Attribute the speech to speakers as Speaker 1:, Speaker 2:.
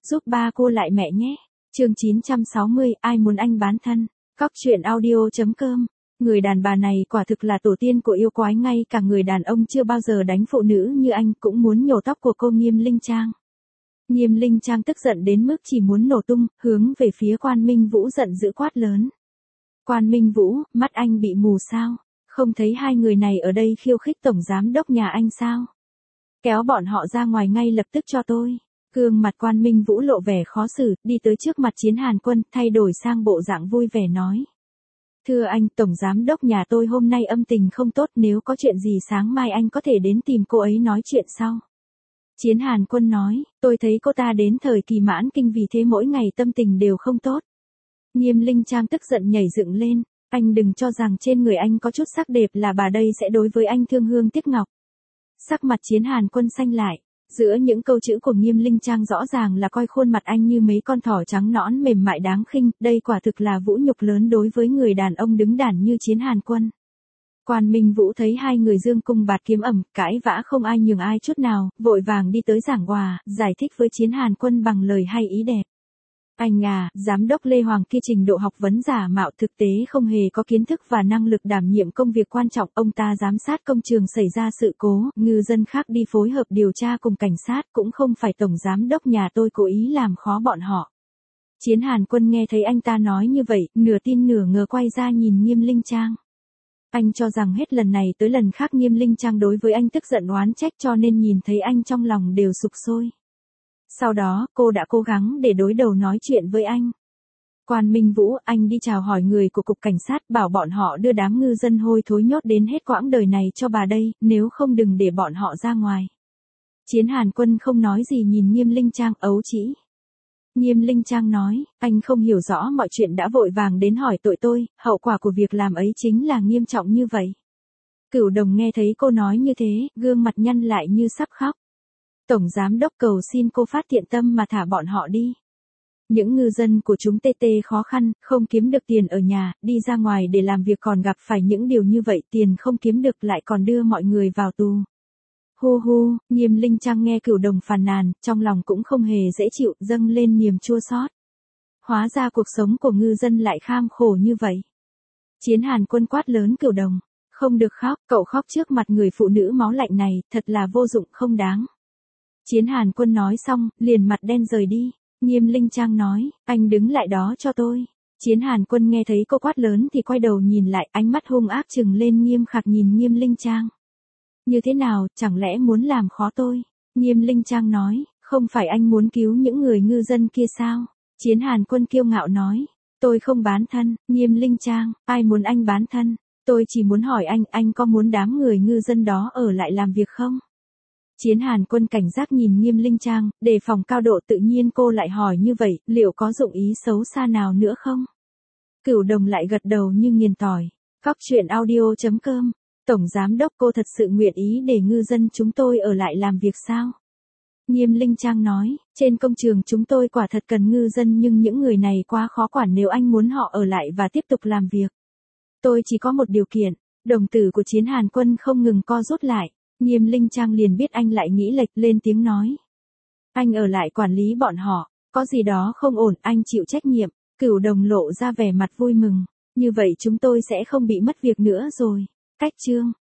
Speaker 1: giúp ba cô lại mẹ nhé. Chương 960, ai muốn anh bán thân. Cóc truyện audio.com. Người đàn bà này quả thực là tổ tiên của yêu quái, ngay cả người đàn ông chưa bao giờ đánh phụ nữ như anh cũng muốn nhổ tóc của cô Nghiêm Linh Trang. Nghiêm Linh Trang tức giận đến mức chỉ muốn nổ tung, hướng về phía Quan Minh Vũ giận dữ quát lớn. Quan Minh Vũ, mắt anh bị mù sao? Không thấy hai người này ở đây khiêu khích tổng giám đốc nhà anh sao? Kéo bọn họ ra ngoài ngay lập tức cho tôi. Gương mặt Quan Minh Vũ lộ vẻ khó xử, đi tới trước mặt Chiến Hàn Quân, thay đổi sang bộ dạng vui vẻ nói. Thưa anh, tổng giám đốc nhà tôi hôm nay âm tình không tốt, nếu có chuyện gì sáng mai anh có thể đến tìm cô ấy nói chuyện sau. Chiến Hàn Quân nói, tôi thấy cô ta đến thời kỳ mãn kinh, vì thế mỗi ngày tâm tình đều không tốt. Nghiêm Linh Trang tức giận nhảy dựng lên, anh đừng cho rằng trên người anh có chút sắc đẹp là bà đây sẽ đối với anh thương hương tiếc ngọc. Sắc mặt Chiến Hàn Quân xanh lại, giữa những câu chữ của Nghiêm Linh Trang rõ ràng là coi khuôn mặt anh như mấy con thỏ trắng nõn mềm mại đáng khinh, đây quả thực là vũ nhục lớn đối với người đàn ông đứng đắn như Chiến Hàn Quân. Quan Minh Vũ thấy hai người dương cung bạt kiếm ầm, cãi vã không ai nhường ai chút nào, vội vàng đi tới giảng hòa, giải thích với Chiến Hàn Quân bằng lời hay ý đẹp. Anh à, giám đốc Lê Hoàng kia trình độ học vấn giả mạo, thực tế không hề có kiến thức và năng lực đảm nhiệm công việc quan trọng, ông ta giám sát công trường xảy ra sự cố, ngư dân khác đi phối hợp điều tra cùng cảnh sát, cũng không phải tổng giám đốc nhà tôi cố ý làm khó bọn họ. Chiến Hàn Quân nghe thấy anh ta nói như vậy, nửa tin nửa ngờ quay ra nhìn Nghiêm Linh Trang. Anh cho rằng hết lần này tới lần khác Nghiêm Linh Trang đối với anh tức giận oán trách, cho nên nhìn thấy anh trong lòng đều sục sôi. Sau đó, cô đã cố gắng để đối đầu nói chuyện với anh. Quan Minh Vũ, anh đi chào hỏi người của cục cảnh sát, bảo bọn họ đưa đám ngư dân hôi thối nhốt đến hết quãng đời này cho bà đây, nếu không đừng để bọn họ ra ngoài. Chiến Hàn Quân không nói gì nhìn Nghiêm Linh Trang ấu trĩ. Nghiêm Linh Trang nói, anh không hiểu rõ mọi chuyện đã vội vàng đến hỏi tội tôi, hậu quả của việc làm ấy chính là nghiêm trọng như vậy. Cửu Đồng nghe thấy cô nói như thế, gương mặt nhăn lại như sắp khóc. Tổng giám đốc cầu xin cô phát thiện tâm mà thả bọn họ đi. Những ngư dân của chúng tê khó khăn, không kiếm được tiền ở nhà, đi ra ngoài để làm việc còn gặp phải những điều như vậy, tiền không kiếm được lại còn đưa mọi người vào tù. Hu hu, Nghiêm Linh Trang nghe Cửu Đồng phàn nàn, trong lòng cũng không hề dễ chịu, dâng lên niềm chua xót. Hóa ra cuộc sống của ngư dân lại kham khổ như vậy. Chiến Hàn Quân quát lớn Cửu Đồng, không được khóc, cậu khóc trước mặt người phụ nữ máu lạnh này, thật là vô dụng không đáng. Chiến Hàn Quân nói xong, liền mặt đen rời đi. Nghiêm Linh Trang nói, anh đứng lại đó cho tôi. Chiến Hàn Quân nghe thấy cô quát lớn thì quay đầu nhìn lại, ánh mắt hung ác trừng lên nghiêm khắc nhìn Nghiêm Linh Trang. Như thế nào, chẳng lẽ muốn làm khó tôi? Nghiêm Linh Trang nói, không phải anh muốn cứu những người ngư dân kia sao? Chiến Hàn Quân kiêu ngạo nói, tôi không bán thân. Nghiêm Linh Trang, ai muốn anh bán thân? Tôi chỉ muốn hỏi anh có muốn đám người ngư dân đó ở lại làm việc không? Chiến Hàn Quân cảnh giác nhìn Nghiêm Linh Trang, đề phòng cao độ, tự nhiên cô lại hỏi như vậy, liệu có dụng ý xấu xa nào nữa không? Cửu Đồng lại gật đầu như nghiền tỏi. Cóc truyện audio.com. Tổng giám đốc, cô thật sự nguyện ý để ngư dân chúng tôi ở lại làm việc sao? Nghiêm Linh Trang nói, trên công trường chúng tôi quả thật cần ngư dân, nhưng những người này quá khó quản, nếu anh muốn họ ở lại và tiếp tục làm việc. Tôi chỉ có một điều kiện. Đồng tử của Chiến Hàn Quân không ngừng co rút lại. Nghiêm Linh Trang liền biết anh lại nghĩ lệch, lên tiếng nói. Anh ở lại quản lý bọn họ, có gì đó không ổn, anh chịu trách nhiệm. Cửu Đồng lộ ra vẻ mặt vui mừng. Như vậy chúng tôi sẽ không bị mất việc nữa rồi. Cách chương.